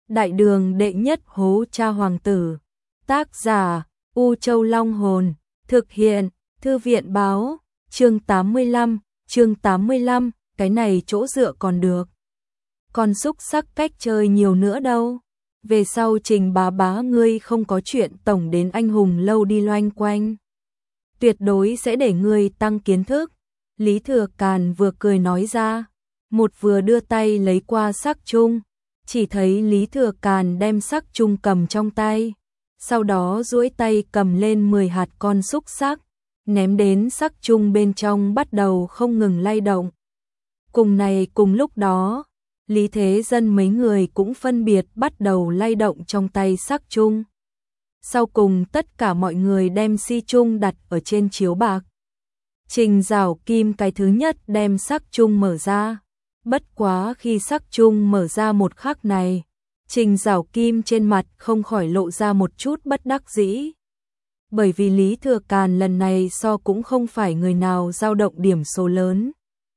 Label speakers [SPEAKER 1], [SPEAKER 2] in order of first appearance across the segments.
[SPEAKER 1] Đại đường đệ nhất hố cha hoàng tử. Tác giả U Châu Long Hồn. Thực hiện Thư viện báo. Chương 85, cái này chỗ dựa còn được. Còn xúc sắc cách chơi nhiều nữa đâu. Về sau Trình bá bá ngươi không có chuyện tổng đến anh hùng lâu đi loanh quanh. Tuyệt đối sẽ để ngươi tăng kiến thức. Lý Thừa Càn vừa cười nói ra, một vừa đưa tay lấy qua sắc chung. Chỉ thấy Lý Thừa Càn đem sắc chung cầm trong tay, sau đó duỗi tay cầm lên 10 hạt con xúc sắc, ném đến sắc chung bên trong bắt đầu không ngừng lay động. Cùng lúc đó, Lý Thế Dân mấy người cũng phân biệt bắt đầu lay động trong tay sắc chung. Sau cùng tất cả mọi người đem si chung đặt ở trên chiếu bạc. Trình Giảo Kim cái thứ nhất đem sắc chung mở ra. Bất quá khi sắc chung mở ra một khắc này, Trình Giảo Kim trên mặt không khỏi lộ ra một chút bất đắc dĩ. Bởi vì Lý Thừa Càn lần này so cũng không phải người nào dao động điểm số lớn,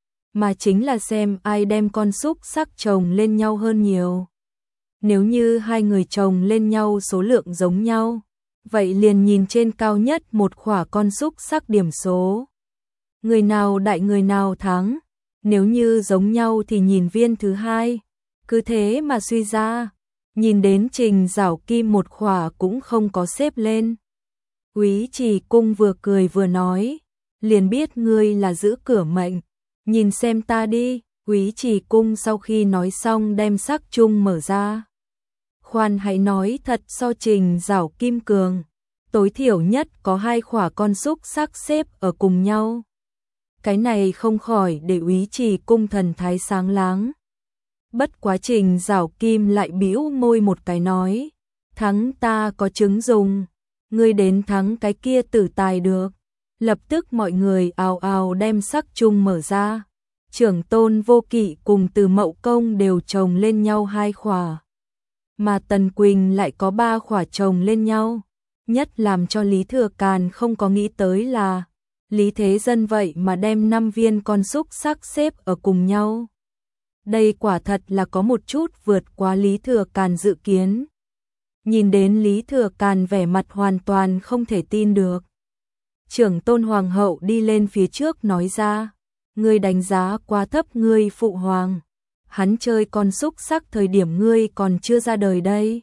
[SPEAKER 1] mà chính là xem ai đem con xúc sắc chồng lên nhau hơn nhiều. Nếu như hai người chồng lên nhau số lượng giống nhau, vậy liền nhìn trên cao nhất một khỏa con xúc sắc điểm số. Người nào đại người nào thắng. Nếu như giống nhau thì nhìn viên thứ hai. Cứ thế mà suy ra, nhìn đến Trình Giảo Kim một khỏa cũng không có xếp lên. Úy Trì Cung vừa cười vừa nói, liền biết ngươi là giữ cửa mệnh, nhìn xem ta đi. Úy Trì Cung sau khi nói xong đem sắc chung mở ra. Khoan hãy nói thật, so Trình Giảo Kim cường, tối thiểu nhất có 2 khỏa con xúc sắc xếp ở cùng nhau. Cái này không khỏi để Úy Trì Cung thần thái sáng láng. Bất quá Trình Giảo Kim lại bĩu môi một cái nói, thắng ta có chứng dùng, ngươi đến thắng cái kia tử tài được. Lập tức mọi người ào ào đem sắc chung mở ra. Trưởng Tôn Vô Kỵ cùng Từ Mậu Công đều chồng lên nhau 2 khỏa, mà Tần Quỳnh lại có 3 khỏa chồng lên nhau. Nhất làm cho Lý Thừa Càn không có nghĩ tới là Lý Thế Dân vậy mà đem 5 viên con xúc sắc xếp ở cùng nhau. Đây quả thật là có một chút vượt quá Lý Thừa Càn dự kiến. Nhìn đến Lý Thừa Càn vẻ mặt hoàn toàn không thể tin được. Trưởng Tôn Hoàng hậu đi lên phía trước nói ra, ngươi đánh giá quá thấp ngươi phụ hoàng. Hắn chơi con xúc sắc thời điểm ngươi còn chưa ra đời đây.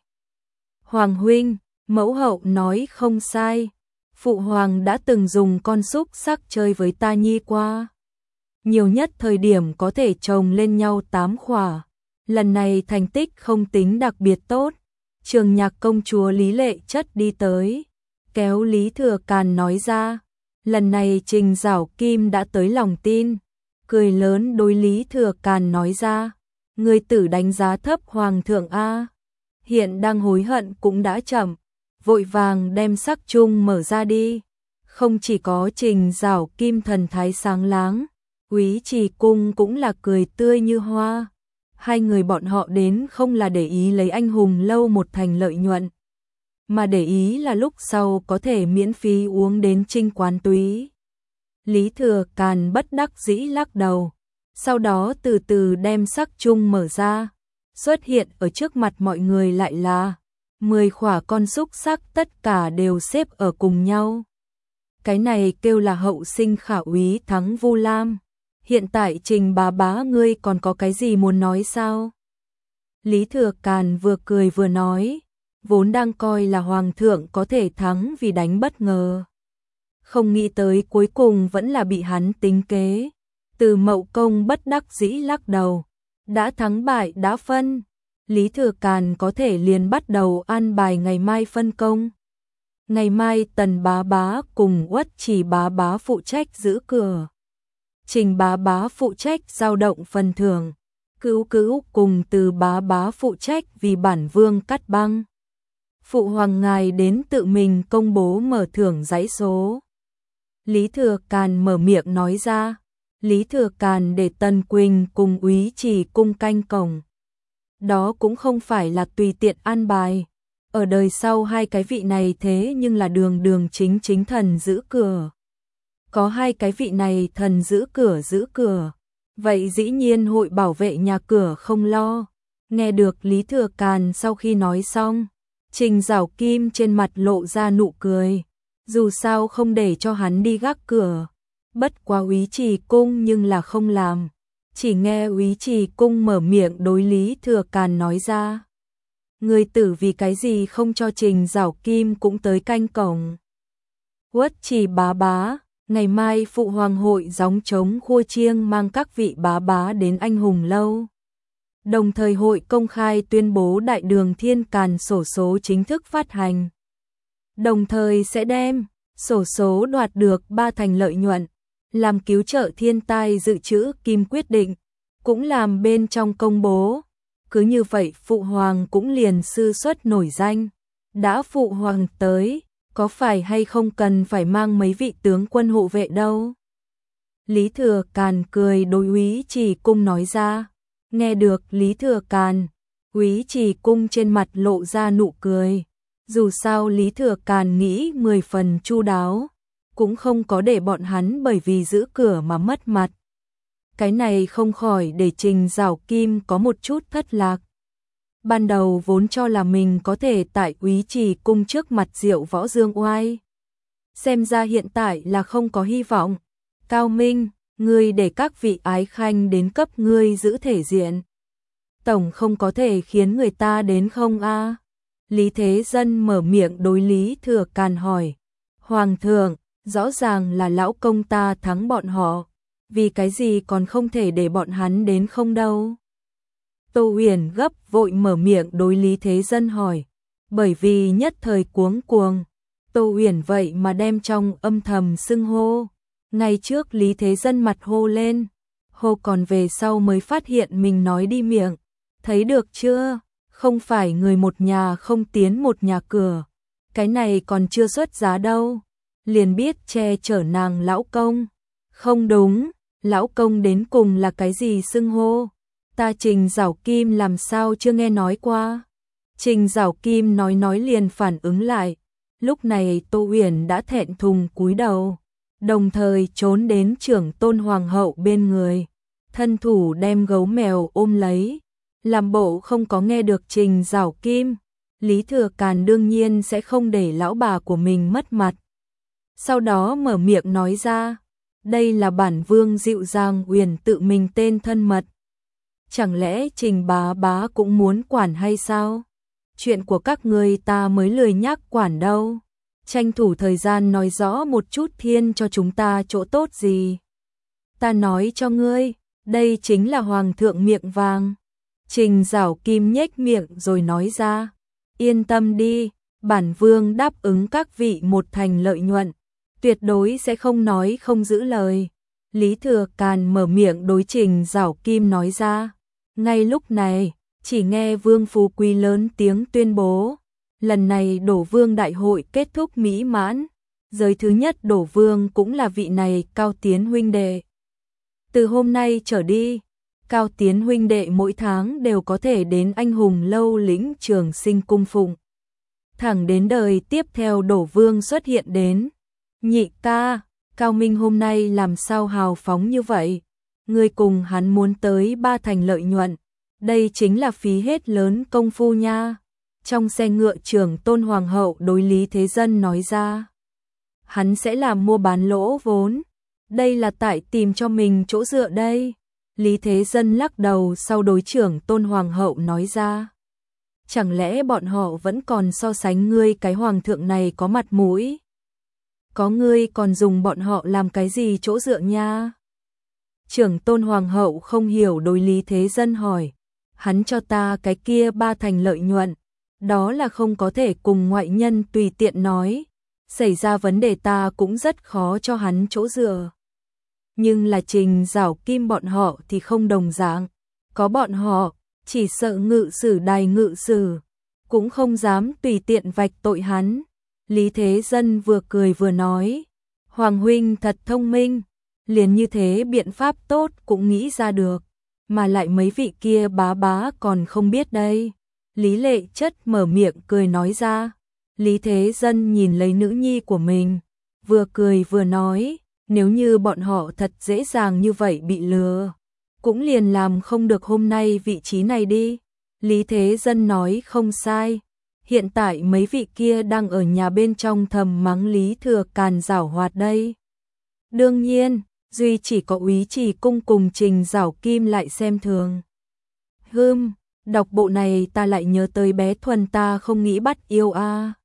[SPEAKER 1] Hoàng huynh, mẫu hậu nói không sai. Phụ hoàng đã từng dùng con xúc sắc chơi với ta nhi qua. Nhiều nhất thời điểm có thể chồng lên nhau 8 khỏa. Lần này thành tích không tính đặc biệt tốt. Trường Nhạc công chúa Lý Lệ Chất đi tới, kéo Lý Thừa Càn nói ra. Lần này Trình Giảo Kim đã tới lòng tin, cười lớn đối Lý Thừa Càn nói ra, người tử đánh giá thấp hoàng thượng a. Hiện đang hối hận cũng đã chậm. Vội vàng đem sắc chung mở ra đi. Không chỉ có Trình Giảo Kim thần thái sáng láng, Úy Trì Cung cũng là cười tươi như hoa. Hai người bọn họ đến không là để ý lấy anh hùng lâu một thành lợi nhuận, mà để ý là lúc sau có thể miễn phí uống đến Trinh quán túy. Lý Thừa Càn bất đắc dĩ lắc đầu, sau đó từ từ đem sắc chung mở ra. Xuất hiện ở trước mặt mọi người lại là 10 khỏa con xúc sắc tất cả đều xếp ở cùng nhau. Cái này kêu là hậu sinh khả úy thắng Vu Lam. Hiện tại Trình bá bá ngươi còn có cái gì muốn nói sao? Lý Thừa Càn vừa cười vừa nói, vốn đang coi là hoàng thượng có thể thắng vì đánh bất ngờ. Không nghĩ tới cuối cùng vẫn là bị hắn tính kế. Từ Mậu Công bất đắc dĩ lắc đầu, đã thắng bại đã phân. Lý Thừa Càn có thể liền bắt đầu an bài ngày mai phân công. Ngày mai Tần bá bá cùng Uất Chỉ bá bá phụ trách giữ cửa. Trình bá bá phụ trách giao động phần thưởng. Cữu Cữu cùng Từ bá bá phụ trách vì bản vương cắt băng. Phụ hoàng ngài đến tự mình công bố mở thưởng dãy số. Lý Thừa Càn mở miệng nói ra. Lý Thừa Càn để Tần Quỳnh cùng Úy Trì Cung canh cổng. Đó cũng không phải là tùy tiện an bài. Ở đời sau hai cái vị này thế nhưng là đường đường chính chính thần giữ cửa. Có hai cái vị này thần giữ cửa, vậy dĩ nhiên hội bảo vệ nhà cửa không lo. Nghe được Lý Thừa Càn sau khi nói xong, Trình Giảo Kim trên mặt lộ ra nụ cười, dù sao không để cho hắn đi gác cửa. Bất quá Úy Trì Cung nhưng là không làm. Chỉ nghe Úy Trì Cung mở miệng đối Lý Thừa Càn nói ra. Người tử vì cái gì không cho Trình Giảo Kim cũng tới canh cổng. Uất Trì bá bá, ngày mai Phụ Hoàng hội gióng trống khua chiêng mang các vị bá bá đến Anh Hùng Lâu. Đồng thời hội công khai tuyên bố Đại Đường Thiên Càn xổ số chính thức phát hành. Đồng thời sẽ đem xổ số đoạt được 3 thành lợi nhuận, làm cứu trợ thiên tai dự trữ kim quyết định, cũng làm bên trong công bố. Cứ như vậy Phụ Hoàng cũng liền sư xuất nổi danh. Đã Phụ Hoàng tới, có phải hay không cần phải mang mấy vị tướng quân hộ vệ đâu? Lý Thừa Càn cười đối Úy Trì Cung nói ra. Nghe được Lý Thừa Càn, Úy Trì Cung trên mặt lộ ra nụ cười. Dù sao Lý Thừa Càn nghĩ 10 phần chu đáo, cũng không có để bọn hắn bởi vì giữ cửa mà mất mặt. Cái này không khỏi để Trình Giảo Kim có một chút thất lạc. Ban đầu vốn cho là mình có thể tại Úy Trì Cung trước mặt Diệu Võ Dương oai. Xem ra hiện tại là không có hy vọng. Cao Minh, ngươi để các vị ái khanh đến cấp ngươi giữ thể diện. Tổng không có thể khiến người ta đến không a? Lý Thế Dân mở miệng đối Lý Thừa Càn hỏi. Hoàng thượng, rõ ràng là lão công ta thắng bọn họ. Vì cái gì còn không thể để bọn hắn đến không đâu? Tô Huyền gấp vội mở miệng đối Lý Thế Dân hỏi. Bởi vì nhất thời cuống cuồng, Tô Huyền vậy mà đem trong âm thầm xưng hô. Ngay trước Lý Thế Dân mặt hô lên, hô còn về sau mới phát hiện mình nói đi miệng. Thấy được chưa? Không phải người một nhà không tiến một nhà cửa. Cái này còn chưa xuất giá đâu. Liền biết che chở nàng lão công. Không đúng, lão công đến cùng là cái gì xưng hô? Ta Trình Giảo Kim làm sao chưa nghe nói qua? Trình Giảo Kim nói liền phản ứng lại. Lúc này Tô Huyền đã thẹn thùng cúi đầu, đồng thời trốn đến trưởng tôn hoàng hậu bên người, thân thủ đem gấu mèo ôm lấy, làm bộ không có nghe được Trình Giảo Kim. Lý Thừa Càn đương nhiên sẽ không để lão bà của mình mất mặt. Sau đó mở miệng nói ra, đây là bản vương dịu dàng Huyền tự mình tên thân mật. Chẳng lẽ Trình bá bá cũng muốn quản hay sao? Chuyện của các ngươi ta mới lười nhắc quản đâu. Tranh thủ thời gian nói rõ một chút thiên cho chúng ta chỗ tốt gì. Ta nói cho ngươi, đây chính là hoàng thượng miệng vàng. Trình Giảo Kim nhếch miệng rồi nói ra, yên tâm đi, bản vương đáp ứng các vị một thành lợi nhuận, tuyệt đối sẽ không nói không giữ lời. Lý Thừa Càn mở miệng đối Trình Giảo Kim nói ra. Ngay lúc này, chỉ nghe Vương Phú Quý lớn tiếng tuyên bố, lần này Đổ Vương đại hội kết thúc mỹ mãn, giới thứ nhất Đổ Vương cũng là vị này Cao Tiến huynh đệ. Từ hôm nay trở đi, Cao Tiến huynh đệ mỗi tháng đều có thể đến Anh Hùng Lâu lĩnh Trường Sinh cung phụng. Thẳng đến đời tiếp theo Đổ Vương xuất hiện đến. Nhị ca, Cao Minh hôm nay làm sao hào phóng như vậy? Người cùng hắn muốn tới 3 thành lợi nhuận, đây chính là phí hết lớn công phu nha. Trong xe ngựa trưởng tôn hoàng hậu đối Lý Thế Dân nói ra, hắn sẽ làm mua bán lỗ vốn, đây là tại tìm cho mình chỗ dựa đây. Lý Thế Dân lắc đầu sau đối trưởng tôn hoàng hậu nói ra, chẳng lẽ bọn họ vẫn còn so sánh ngươi cái hoàng thượng này có mặt mũi? Có ngươi còn dùng bọn họ làm cái gì chỗ dựa nha? Trưởng tôn hoàng hậu không hiểu đối Lý Thế Dân hỏi, hắn cho ta cái kia 3 thành lợi nhuận, đó là không có thể cùng ngoại nhân tùy tiện nói, xảy ra vấn đề ta cũng rất khó cho hắn chỗ dựa. Nhưng là Trình Giảo Kim bọn họ thì không đồng dạng, có bọn họ, chỉ sợ ngự sử đài ngự sử, cũng không dám tùy tiện vạch tội hắn. Lý Thế Dân vừa cười vừa nói, Hoàng huynh thật thông minh, liền như thế biện pháp tốt cũng nghĩ ra được, mà lại mấy vị kia bá bá còn không biết đây. Lý Lệ Chất mở miệng cười nói ra. Lý Thế Dân nhìn lấy nữ nhi của mình, vừa cười vừa nói, nếu như bọn họ thật dễ dàng như vậy bị lừa, cũng liền làm không được hôm nay vị trí này đi. Lý Thế Dân nói không sai. Hiện tại mấy vị kia đang ở nhà bên trong thầm mắng Lý Thừa Càn giảo hoạt đây. Đương nhiên, duy chỉ có Úy Trì Cung cùng Trình Giảo Kim lại xem thường. Đọc bộ này ta lại nhớ tới bé Thuần ta không nghĩ bắt yêu a.